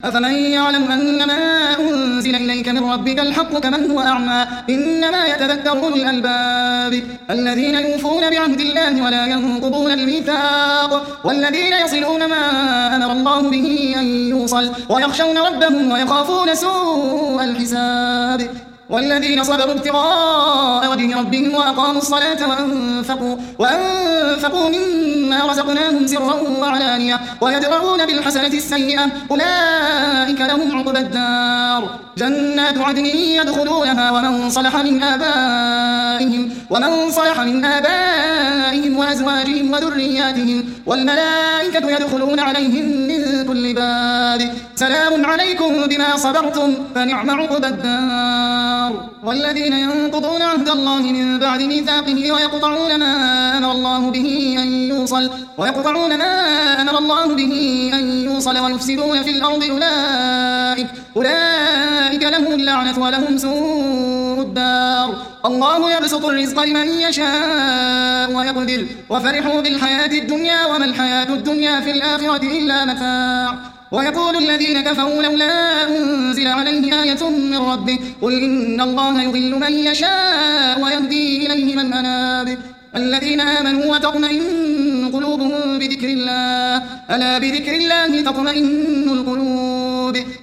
أفمن يعلم أن ما أنزل إليك من ربك الحق كمن هو أعمى إنما يتذكر أولو الألباب الذين يوفون بعهد الله ولا ينقضون الميثاق والذين يصلون ما أمر الله به أن يوصل ويخشون ربهم ويخافون سوء الحساب والذين صبروا ابتغاء وجه ربهم وأقاموا الصلاة وأنفقوا مما رزقناهم سرا وعلانية ويدرؤون بالحسنة السيئة أولئك لهم عقبى الدار جنات عدن يدخلونها ومن صلح من آبائهم وأزواجهم وذرياتهم والملائكة يدخلون عليهم من كل باب سلام عليكم بما صبرتم فنعم عقبى الدار والذين ينقضون عهد الله من بعد ميثاقه ويقطعون ما أمر الله به أن يوصل ويفسدون في الأرض أولئك لهم اللعنة ولهم سوء الدار الله يبسط الرزق لمن يشاء ويقدر وفرحوا بالحياة الدنيا وما الحياة الدنيا في الآخرة إلا متاع ويقول الذين كفروا لولا أنزل عليه آية من ربه قل إن الله يضل من يشاء ويهدي إليه من أناب الذين آمنوا وتطمئن قلوبهم بذكر الله ألا بذكر الله تطمئن القلوب